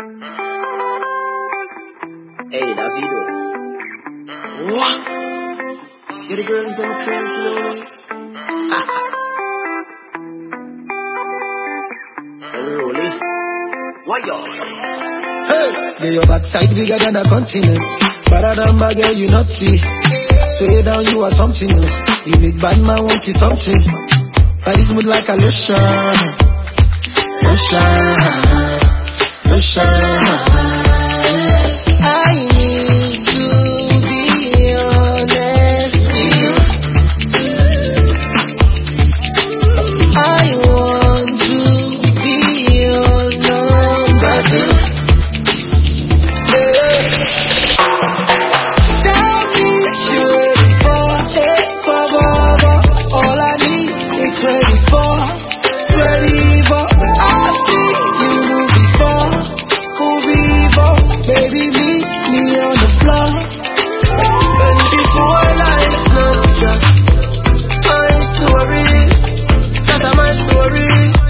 Hey, Davido. What? Yeah, the girls them crazy, you know. Rolly. Why y'all? Hey, yeah, your backside bigger than a continent. Better than bad girl, you not see. Sway down, you are something else. You make bad man want you something. Body smooth like a lotion. Lotion. Lotion. I need to be honest with you. I want to be your number two. Tell me you're forever. All I need is 24. I've seen you before. Baby, meet me on the floor. 24 lines, no track. My story, that's my story.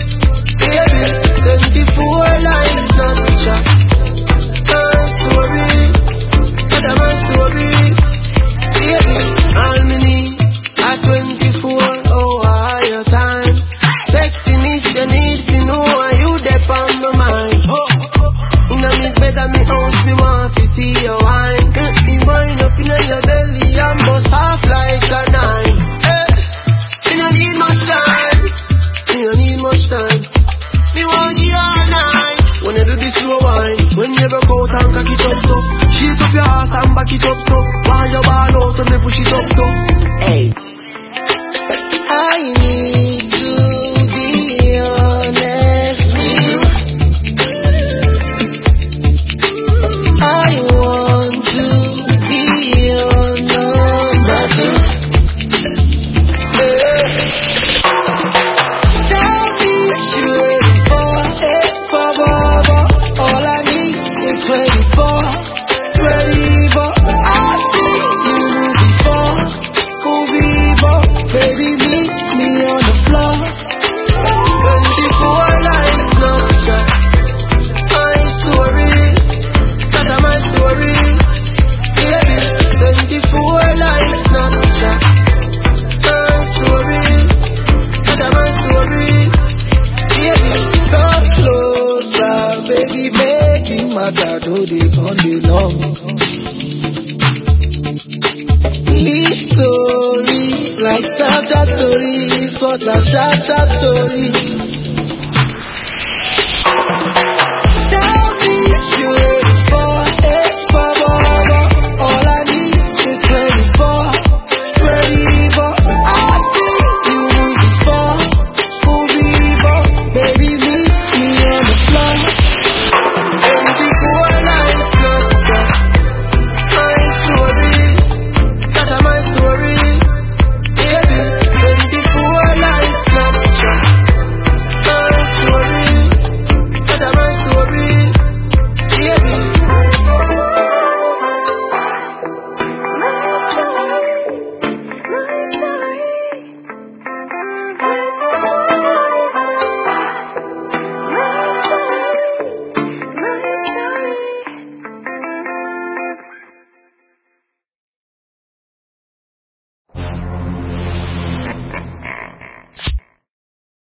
Baby, 24 lines, no track. My story, that's my story. Baby, all me need at 24 hour your time. Sexiness you need to know why you dep on my mind. Me better me house, me want to see your wine. Get me wine up in your belly and bust off like a nine. Me no need much time. Me no need much time. Me want you all night. When you do this slow wine, when you broke out and cock it up so, shake up your ass and back it up so. While you ball out and me push it up so. Hey, I need to be honest with you. I want to be your number two. Tell me you're forever. All I need is 24. I've seen you before. Baby, meet me on the floor. 24 lines, no chat. My story. That's my story. Baby, 24 lines, no chat. My story. That's my story. Baby, come closer, baby, make it matter. Do this on the long. This story, like Snapchat story, it's not a short story.